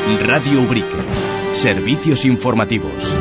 Radio Ubrique. Servicios informativos.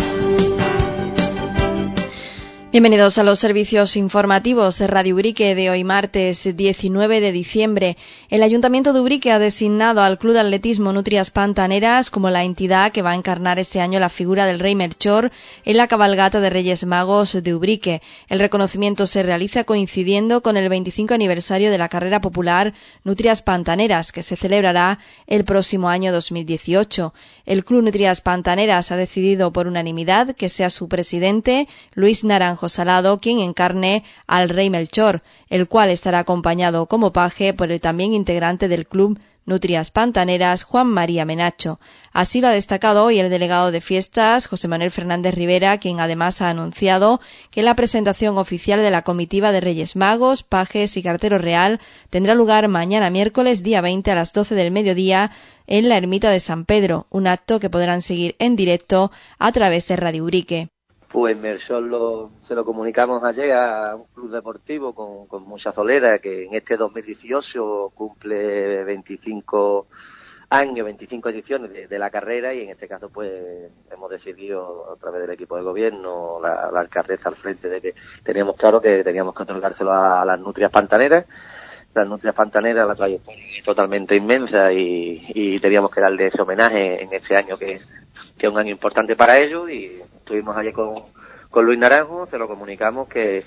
Bienvenidos a los servicios informativos de Radio Ubrique de hoy martes 19 de diciembre. El Ayuntamiento de Ubrique ha designado al Club de Atletismo Nutrias Pantaneras como la entidad que va a encarnar este año la figura del Rey Melchor en la cabalgata de Reyes Magos de Ubrique. El reconocimiento se realiza coincidiendo con el 25 aniversario de la carrera popular Nutrias Pantaneras, que se celebrará el próximo año 2018. El Club Nutrias Pantaneras ha decidido por unanimidad que sea su presidente, Luis Naranjo Salado, quien encarne al Rey Melchor, el cual estará acompañado como paje por el también integrante del Club Nutrias Pantaneras, Juan María Menacho. Así lo ha destacado hoy el delegado de fiestas, José Manuel Fernández Rivera, quien además ha anunciado que la presentación oficial de la comitiva de Reyes Magos, pajes y cartero real tendrá lugar mañana miércoles día 20 a las 12 del mediodía en la ermita de San Pedro, un acto que podrán seguir en directo a través de Radio Ubrique. Pues Melchor se lo comunicamos ayer a un club deportivo con mucha solera, que en este 2018 cumple 25 años, 25 ediciones de la carrera, y en este caso pues hemos decidido a través del equipo de gobierno, la alcaldesa al frente, de que teníamos claro que teníamos que otorgárselo a las Nutrias Pantaneras. Las Nutrias Pantaneras, la trayectoria es totalmente inmensa y teníamos que darle ese homenaje en este año que es un año importante para ellos, y estuvimos ayer con Luis Naranjo, se lo comunicamos que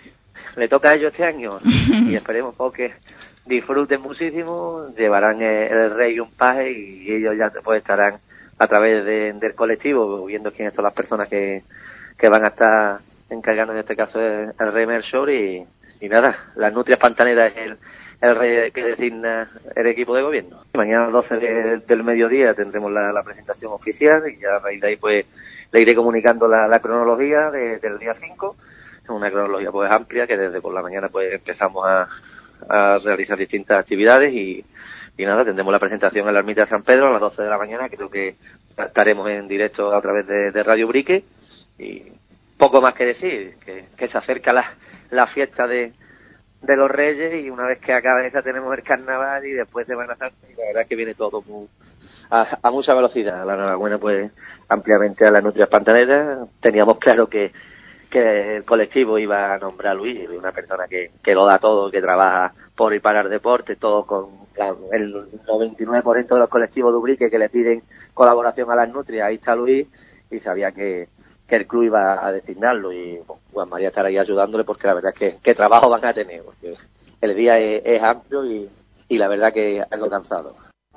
le toca a ellos este año y esperemos que disfruten muchísimo, llevarán el rey y un paje, y ellos ya pues estarán a través del colectivo viendo quiénes son las personas que van a estar encargando, en este caso el Rey Melchor, y nada, las Nutrias Pantaneras es el rey que designa el equipo de gobierno. Mañana a las 12 del mediodía tendremos la presentación oficial, y ya a raíz de ahí pues le iré comunicando la cronología del día 5. Es una cronología pues amplia, que desde por la mañana pues empezamos a realizar distintas actividades, y nada, tendremos la presentación en la ermita de San Pedro a las 12 de la mañana. Creo que estaremos en directo a través de Radio Ubrique, y poco más que decir, que se acerca la fiesta de los Reyes, y una vez que acabe esta tenemos el carnaval y después Semana Santa, y la verdad es que viene todo a mucha velocidad. La enhorabuena pues ampliamente a las Nutrias Pantaneras. Teníamos claro que el colectivo iba a nombrar a Luis, una persona que lo da todo, que trabaja por y para el deporte, todo con el 99% de los colectivos de Ubrique que le piden colaboración a las Nutrias. Ahí está Luis, y sabía que el club iba a designarlo, y Juan María estará ahí ayudándole, porque la verdad es que trabajo van a tener, porque el día es amplio y la verdad que algo cansado.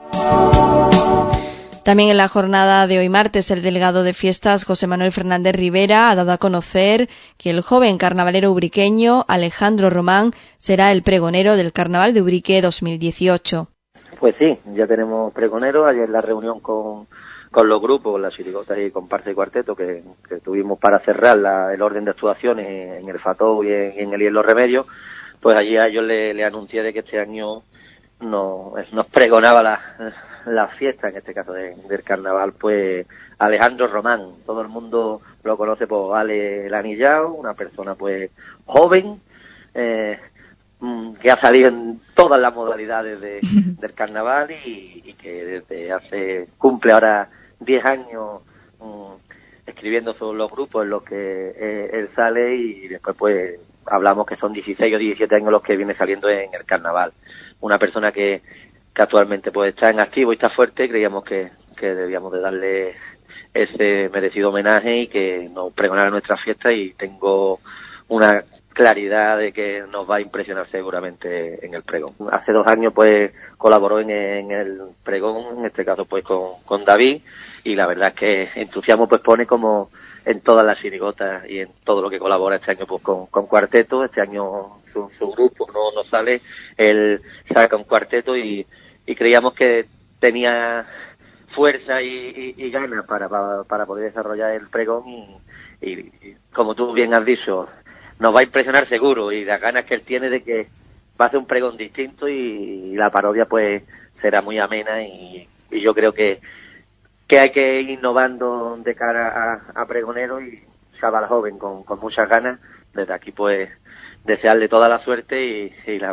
También en la jornada de hoy martes, el delegado de fiestas, José Manuel Fernández Rivera, ha dado a conocer que el joven carnavalero ubriqueño Alejandro Román será el pregonero del Carnaval de Ubrique 2018. Pues sí, ya tenemos pregonero. Ayer la reunión con los grupos, las chirigotas y comparsa y cuarteto que tuvimos para cerrar el orden de actuaciones en el Fató y en el y en los Remedios, pues allí a ellos le anuncié de que este año nos pregonaba la fiesta, en este caso del carnaval, pues Alejandro Román. Todo el mundo lo conoce por Ale el Anillao, una persona pues joven, que ha salido en todas las modalidades del carnaval, y que desde cumple ahora 10 años escribiendo sobre los grupos en los que él sale, y después pues hablamos que son 16 o 17 años los que viene saliendo en el carnaval. Una persona que actualmente pues está en activo y está fuerte. Creíamos que debíamos de darle ese merecido homenaje y que nos pregonara nuestra fiesta, y tengo una claridad de que nos va a impresionar seguramente en el pregón. Hace 2 años pues colaboró en el pregón, en este caso pues con David, y la verdad es que entusiasmo pues pone como en todas las chirigotas y en todo lo que colabora este año pues con cuarteto. Este año su grupo no sale, él saca un cuarteto, y creíamos que tenía fuerza y ganas para poder desarrollar el pregón, y como tú bien has dicho, nos va a impresionar seguro, y las ganas que él tiene de que va a hacer un pregón distinto, y la parodia pues será muy amena, y yo creo que hay que ir innovando de cara a pregonero, y chaval joven con muchas ganas. Desde aquí pues desearle toda la suerte y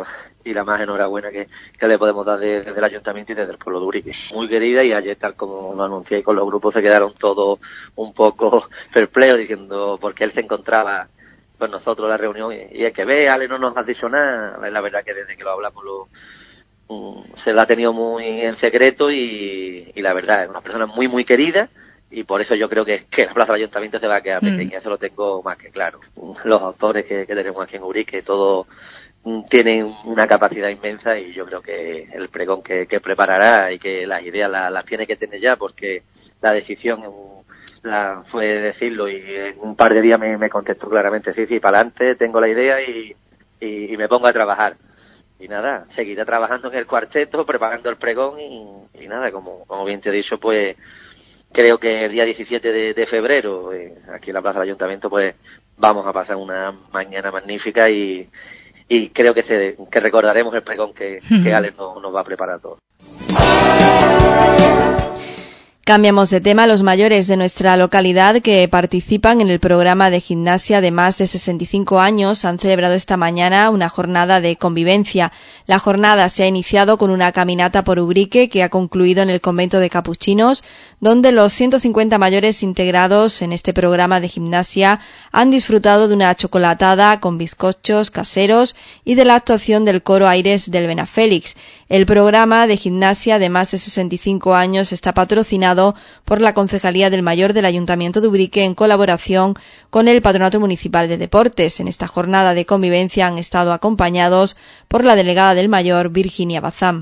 y la más enhorabuena que le podemos dar desde el ayuntamiento y desde el pueblo de Ubrique. Muy querida, y ayer, tal como lo anuncié con los grupos, se quedaron todos un poco perplejos diciendo por qué él se encontraba con nosotros en la reunión, y es que Ale, no nos has dicho nada. La verdad que desde que lo hablamos se la ha tenido muy en secreto, y la verdad es una persona muy muy querida, y por eso yo creo que la plaza del ayuntamiento se va a quedar pequeña. Eso lo tengo más que claro. Los autores que tenemos aquí en Ubrique, todos tienen una capacidad inmensa, y yo creo que el pregón que preparará y que las ideas las tiene que tener ya, porque la decisión fue decirlo, y en un par de días me contestó claramente: sí, para adelante, tengo la idea y me pongo a trabajar. Y nada, seguiré trabajando en el cuarteto, preparando el pregón, y nada, como bien te he dicho, pues creo que el día 17 de febrero, aquí en la plaza del ayuntamiento, pues vamos a pasar una mañana magnífica, y creo que recordaremos el pregón que Alex nos va a preparar todo. Cambiamos de tema. Los mayores de nuestra localidad que participan en el programa de gimnasia de más de 65 años han celebrado esta mañana una jornada de convivencia. La jornada se ha iniciado con una caminata por Ubrique que ha concluido en el convento de Capuchinos, donde los 150 mayores integrados en este programa de gimnasia han disfrutado de una chocolatada con bizcochos caseros y de la actuación del coro Aires del Benafélix. El programa de gimnasia de más de 65 años está patrocinado por la Concejalía del Mayor del Ayuntamiento de Ubrique en colaboración con el Patronato Municipal de Deportes. En esta jornada de convivencia han estado acompañados por la delegada del Mayor, Virginia Bazán.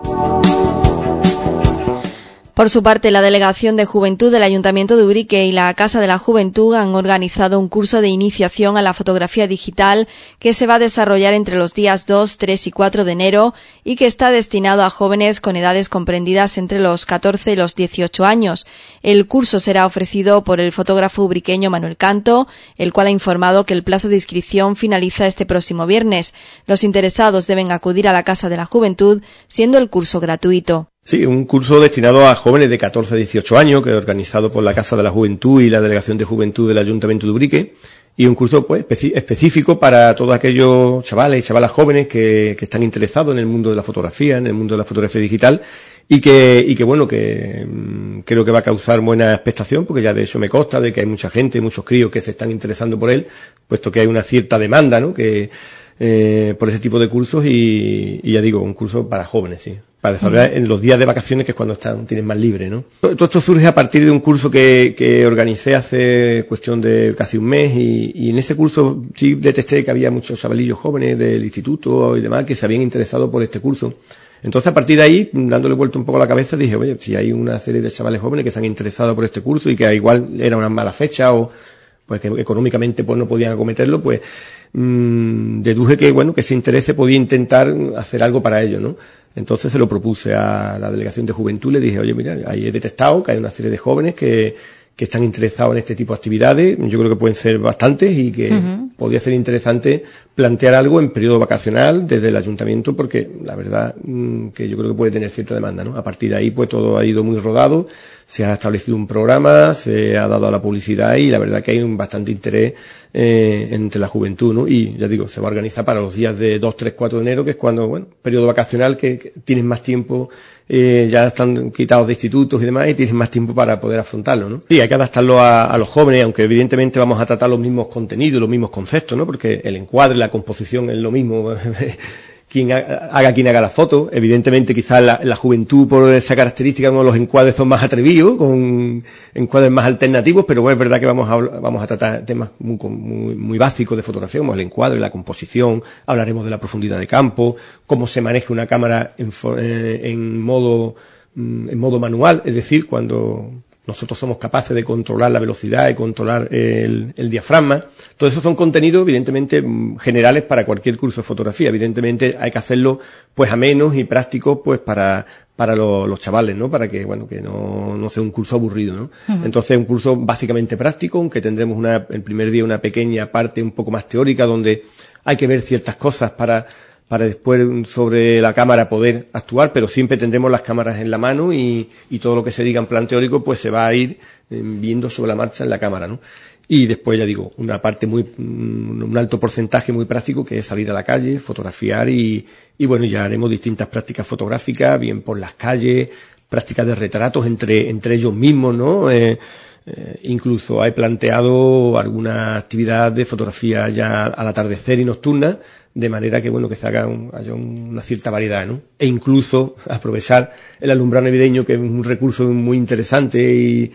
Por su parte, la Delegación de Juventud del Ayuntamiento de Ubrique y la Casa de la Juventud han organizado un curso de iniciación a la fotografía digital que se va a desarrollar entre los días 2, 3 y 4 de enero y que está destinado a jóvenes con edades comprendidas entre los 14 y los 18 años. El curso será ofrecido por el fotógrafo ubriqueño Manuel Canto, el cual ha informado que el plazo de inscripción finaliza este próximo viernes. Los interesados deben acudir a la Casa de la Juventud, siendo el curso gratuito. Sí, un curso destinado a jóvenes de 14 a 18 años, que es organizado por la Casa de la Juventud y la Delegación de Juventud del Ayuntamiento de Ubrique, y un curso pues específico para todos aquellos chavales y chavalas jóvenes que están interesados en el mundo de la fotografía, en el mundo de la fotografía digital, y que bueno, que creo que va a causar buena expectación, porque ya de hecho me consta de que hay mucha gente, muchos críos que se están interesando por él, puesto que hay una cierta demanda, ¿no?, que por ese tipo de cursos, y ya digo, un curso para jóvenes, sí, para desarrollar en los días de vacaciones, que es cuando tienen más libre, ¿no? Todo esto surge a partir de un curso que organicé hace cuestión de casi un mes, y en ese curso sí detecté que había muchos chavalillos jóvenes del instituto y demás que se habían interesado por este curso. Entonces, a partir de ahí, dándole vuelta un poco a la cabeza, dije, oye, si hay una serie de chavales jóvenes que se han interesado por este curso y que igual era una mala fecha, o pues que económicamente pues no podían acometerlo, pues deduje que bueno, que ese interés podía intentar hacer algo para ello, ¿no? Entonces se lo propuse a la Delegación de Juventud, le dije, oye, mira, ahí he detectado que hay una serie de jóvenes que están interesados en este tipo de actividades, yo creo que pueden ser bastantes, y que podría ser interesante plantear algo en periodo vacacional desde el ayuntamiento, porque la verdad que yo creo que puede tener cierta demanda, ¿no? A partir de ahí pues todo ha ido muy rodado, se ha establecido un programa, se ha dado a la publicidad, y la verdad que hay un bastante interés entre la juventud, ¿no? Y ya digo, se va a organizar para los días de 2, 3, 4 de enero, que es cuando, bueno, periodo vacacional, que tienen más tiempo, ya están quitados de institutos y demás, y tienen más tiempo para poder afrontarlo, ¿no? Sí, hay que adaptarlo a los jóvenes, aunque evidentemente vamos a tratar los mismos contenidos, los mismos conceptos, ¿no? Porque el encuadre, la composición es lo mismo. Quien haga la foto, evidentemente quizás la juventud, por esa característica, uno de los encuadres son más atrevidos, con encuadres más alternativos, pero bueno, es verdad que vamos a tratar temas muy básicos de fotografía, como el encuadre, la composición, hablaremos de la profundidad de campo, cómo se maneja una cámara en modo manual, es decir, cuando nosotros somos capaces de controlar la velocidad y controlar el diafragma. Todo eso son contenidos, evidentemente, generales para cualquier curso de fotografía. Evidentemente hay que hacerlo, pues, amenos y prácticos, pues, para los chavales, ¿no? Para que, bueno, que no sea un curso aburrido, ¿no? Entonces, un curso básicamente práctico, aunque tendremos el primer día una pequeña parte un poco más teórica, donde hay que ver ciertas cosas para después sobre la cámara poder actuar, pero siempre tendremos las cámaras en la mano, y todo lo que se diga en plan teórico pues se va a ir viendo sobre la marcha en la cámara, ¿no? Y después, ya digo, un alto porcentaje muy práctico, que es salir a la calle, fotografiar y bueno, ya haremos distintas prácticas fotográficas, bien por las calles, prácticas de retratos entre ellos mismos, ¿no? Incluso he planteado alguna actividad de fotografía ya al atardecer y nocturna, de manera que bueno, que se haya una cierta variedad, ¿no? E incluso aprovechar el alumbrado navideño, que es un recurso muy interesante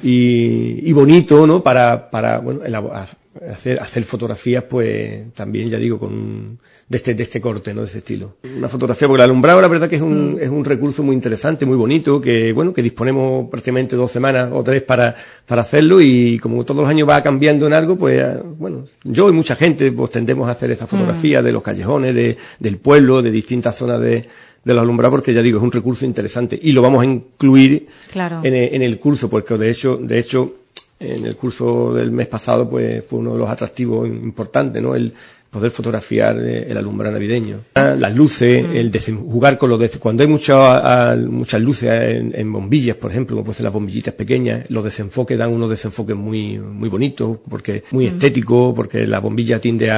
y bonito, ¿no? Para bueno, hacer fotografías, pues también, ya digo, de este corte, ¿no? De ese estilo. Una fotografía, porque el alumbrado, la verdad que es un recurso muy interesante, muy bonito, que bueno, que disponemos prácticamente 2 semanas o 3 para hacerlo, y como todos los años va cambiando en algo, pues bueno, yo y mucha gente pues tendemos a hacer esa fotografía de los callejones, del pueblo, de distintas zonas de los alumbrados, porque ya digo, es un recurso interesante y lo vamos a incluir en el curso, porque de hecho en el curso del mes pasado pues fue uno de los atractivos importantes, ¿no? El poder fotografiar el alumbrado navideño. Las luces, jugar con cuando hay muchas luces en bombillas, por ejemplo, como pueden ser las bombillitas pequeñas, los desenfoques dan unos desenfoques muy bonitos, porque muy estéticos, porque la bombilla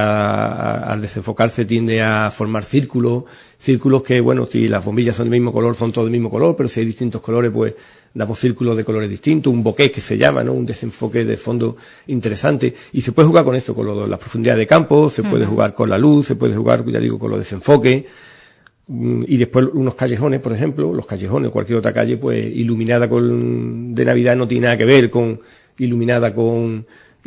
al desenfocarse tiende a formar círculos que, bueno, si las bombillas son del mismo color, son todos del mismo color, pero si hay distintos colores, pues damos círculos de colores distintos, un bokeh que se llama, ¿no? Un desenfoque de fondo interesante, y se puede jugar con esto, con la profundidad de campo, se puede jugar con la luz, se puede jugar, ya digo, con los desenfoques, y después unos callejones, por ejemplo, los callejones o cualquier otra calle, pues iluminada de Navidad no tiene nada que ver con iluminada con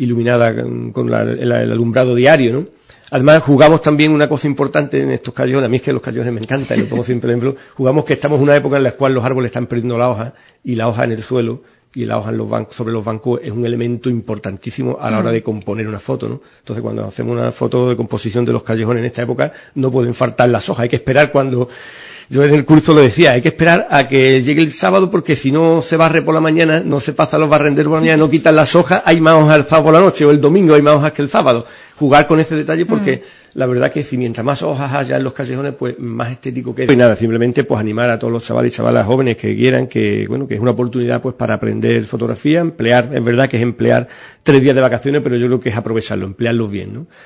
el alumbrado diario, ¿no? Además, jugamos también una cosa importante en estos callejones. A mí es que los callejones me encantan, y lo pongo siempre, por ejemplo, jugamos que estamos en una época en la cual los árboles están perdiendo la hoja, y la hoja en el suelo, y la hoja sobre los bancos es un elemento importantísimo a la hora de componer una foto, ¿no? Entonces, cuando hacemos una foto de composición de los callejones en esta época, no pueden faltar las hojas. Hay que esperar yo en el curso lo decía, hay que esperar a que llegue el sábado, porque si no se barre por la mañana, no se pasa los barrenderos por la mañana, no quitan las hojas, hay más hojas el sábado por la noche, o el domingo hay más hojas que el sábado. Jugar con ese detalle, porque la verdad que si mientras más hojas haya en los callejones, pues más estético queda. Y nada, simplemente pues animar a todos los chavales y chavalas jóvenes que quieran, que bueno, que es una oportunidad pues para aprender fotografía, es verdad que es emplear 3 días de vacaciones, pero yo creo que es aprovecharlo, emplearlos bien, ¿no?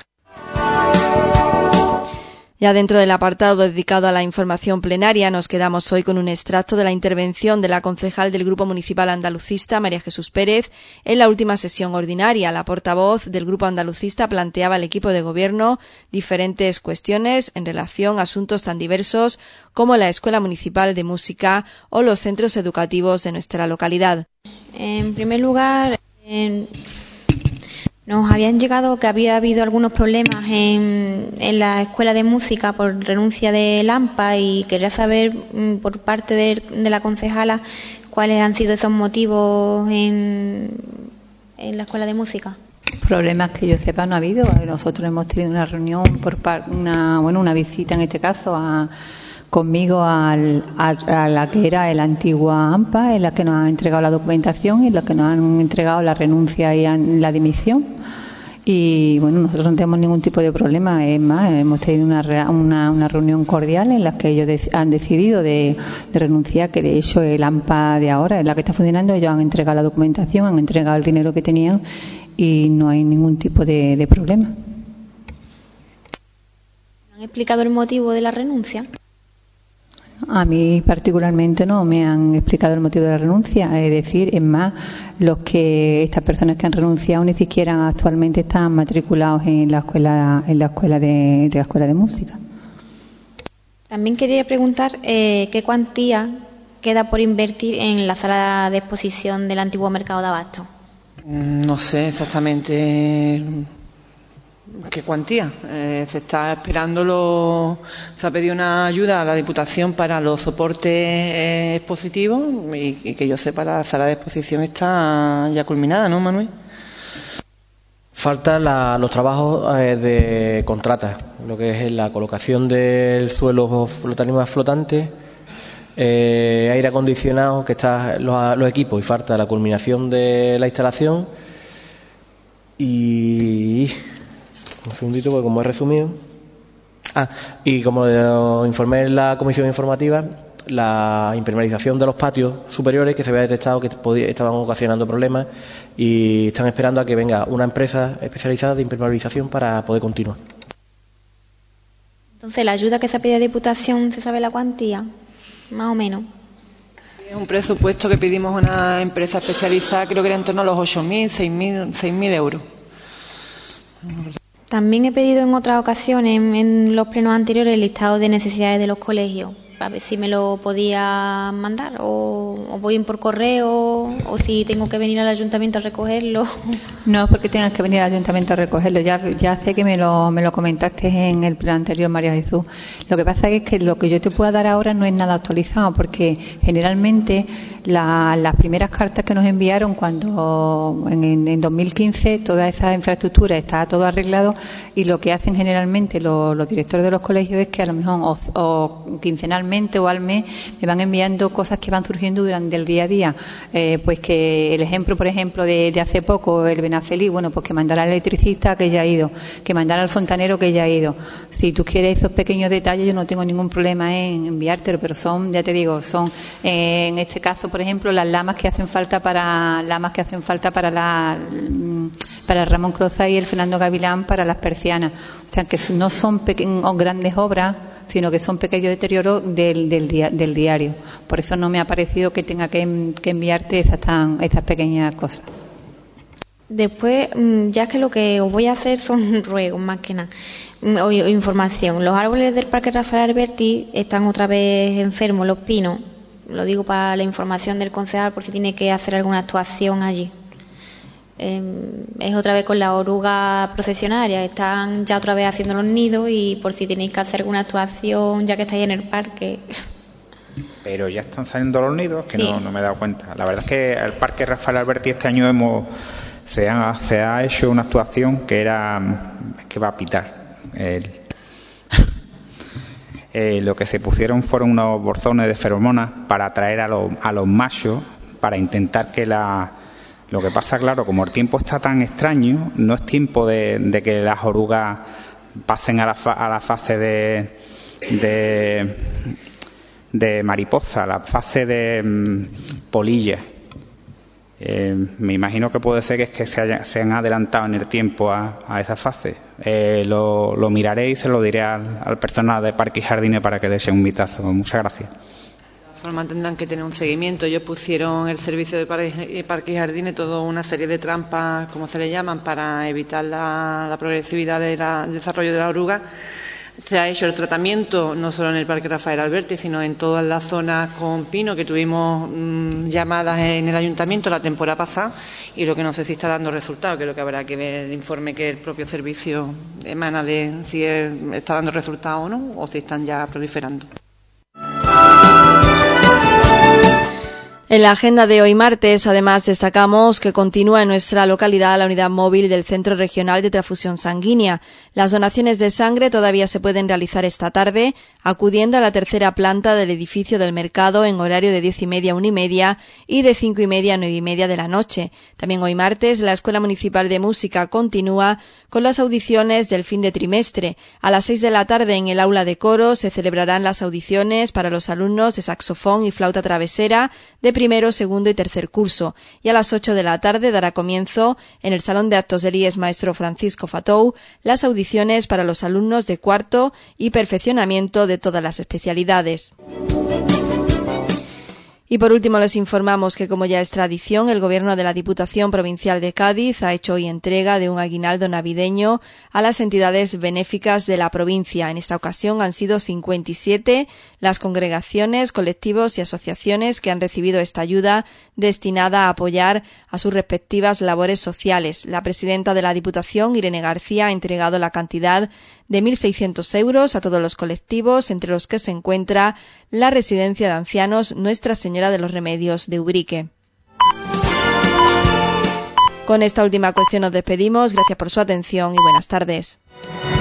Ya dentro del apartado dedicado a la información plenaria, nos quedamos hoy con un extracto de la intervención de la concejal del Grupo Municipal Andalucista, María Jesús Pérez, en la última sesión ordinaria. La portavoz del Grupo Andalucista planteaba al equipo de gobierno diferentes cuestiones en relación a asuntos tan diversos como la Escuela Municipal de Música o los centros educativos de nuestra localidad. En primer lugar, nos habían llegado que había habido algunos problemas en la escuela de música por renuncia de AMPA, y quería saber por parte de la concejala cuáles han sido esos motivos en la escuela de música. Problemas que yo sepa no ha habido. Nosotros hemos tenido una reunión una visita en este caso conmigo a la que era el antigua AMPA, en la que nos han entregado la documentación y en la que nos han entregado la renuncia y la dimisión. Y bueno, nosotros no tenemos ningún tipo de problema. Es más, hemos tenido una reunión cordial en la que ellos han decidido de renunciar, que de hecho el AMPA de ahora, en la que está funcionando, ellos han entregado la documentación, han entregado el dinero que tenían y no hay ningún tipo de problema. ¿Han explicado el motivo de la renuncia? A mí particularmente no me han explicado el motivo de la renuncia. Es decir, es más, estas personas que han renunciado ni siquiera actualmente están matriculados en la escuela de música. También quería preguntar qué cuantía queda por invertir en la sala de exposición del antiguo mercado de abasto. No sé exactamente qué cuantía. Se está esperando se ha pedido una ayuda a la Diputación para los soportes expositivos y que yo sepa la sala de exposición está ya culminada, ¿no, Manuel? Faltan los trabajos de contratas, lo que es la colocación del suelo tarimas flotantes, aire acondicionado, que está los equipos, y falta la culminación de la instalación. Y un segundito, porque como he resumido. Y como informé en la comisión informativa, la impermeabilización de los patios superiores, que se había detectado que estaban ocasionando problemas, y están esperando a que venga una empresa especializada de impermeabilización para poder continuar. Entonces, la ayuda que se ha pedido a Diputación, ¿se sabe la cuantía? Más o menos. Es un presupuesto que pedimos a una empresa especializada, creo que era en torno a los 8.000, 6.000 euros. También he pedido en otras ocasiones, en los plenos anteriores, el listado de necesidades de los colegios, a ver si me lo podía mandar, o voy por correo, o si tengo que venir al ayuntamiento a recogerlo. No es porque tengas que venir al ayuntamiento a recogerlo, ya sé que me lo comentaste en el pleno anterior, María Jesús. Lo que pasa es que lo que yo te pueda dar ahora no es nada actualizado, porque generalmente las primeras cartas que nos enviaron cuando en 2015 toda esa infraestructura está todo arreglado, y lo que hacen generalmente los directores de los colegios es que a lo mejor o quincenalmente o al mes me van enviando cosas que van surgiendo durante el día a día, pues que el ejemplo, por ejemplo, de hace poco, el Benafeliz, bueno, pues que mandará al electricista que ya ha ido, que mandará al fontanero que ya ha ido. Si tú quieres esos pequeños detalles, yo no tengo ningún problema en enviártelo, pero son, ya te digo, son en este caso, por ejemplo, las lamas que hacen falta para el Ramón Croza y el Fernando Gavilán para las persianas. O sea, que no son grandes obras, sino que son pequeños deterioros del diario. Por eso no me ha parecido que tenga que enviarte esas pequeñas cosas. Después, ya que lo que os voy a hacer son ruegos, más que nada, o información. Los árboles del Parque Rafael Alberti están otra vez enfermos, los pinos. Lo digo para la información del concejal, por si tiene que hacer alguna actuación allí. Es otra vez con la oruga procesionaria, están ya otra vez haciendo los nidos, y por si tenéis que hacer alguna actuación ya que estáis en el parque. Pero ya están saliendo los nidos, que sí. No me he dado cuenta. La verdad es que el Parque Rafael Alberti este año se ha hecho una actuación que va a pitar. Lo que se pusieron fueron unos borzones de feromonas para atraer a los machos, para intentar que lo que pasa, claro, como el tiempo está tan extraño, no es tiempo de que las orugas pasen a la fase de mariposa, la fase de polilla. Me imagino que puede ser que es que se han adelantado en el tiempo a esa fase. Lo miraré y se lo diré al personal de Parques y Jardines para que le eche un vistazo. Muchas gracias. De forma tendrán que tener un seguimiento. Ellos pusieron el servicio de Parques y Jardines toda una serie de trampas, como se le llaman, para evitar la progresividad del desarrollo de la oruga. Se ha hecho el tratamiento no solo en el Parque Rafael Alberti, sino en todas las zonas con pino que tuvimos llamadas en el ayuntamiento la temporada pasada, y lo que no sé si está dando resultado, que es lo que habrá que ver el informe que el propio servicio emana de si está dando resultado o no, o si están ya proliferando. En la agenda de hoy martes, además, destacamos que continúa en nuestra localidad la unidad móvil del Centro Regional de Transfusión Sanguínea. Las donaciones de sangre todavía se pueden realizar esta tarde, acudiendo a la tercera planta del edificio del mercado en horario de 10:30 a 1:30 y de 5:30 a 9:30 de la noche. También hoy martes, la Escuela Municipal de Música continúa con las audiciones del fin de trimestre. A las 6 de la tarde, en el aula de coro, se celebrarán las audiciones para los alumnos de saxofón y flauta travesera de primero, segundo y tercer curso, y a las 8 de la tarde dará comienzo en el Salón de Actos del IES Maestro Francisco Fatou las audiciones para los alumnos de cuarto y perfeccionamiento de todas las especialidades. Y por último les informamos que, como ya es tradición, el Gobierno de la Diputación Provincial de Cádiz ha hecho hoy entrega de un aguinaldo navideño a las entidades benéficas de la provincia. En esta ocasión han sido 57 las congregaciones, colectivos y asociaciones que han recibido esta ayuda destinada a apoyar a sus respectivas labores sociales. La presidenta de la Diputación, Irene García, ha entregado la cantidad de 1.600 euros a todos los colectivos, entre los que se encuentra la Residencia de Ancianos Nuestra Señora de los Remedios de Ubrique. Con esta última cuestión nos despedimos. Gracias por su atención y buenas tardes.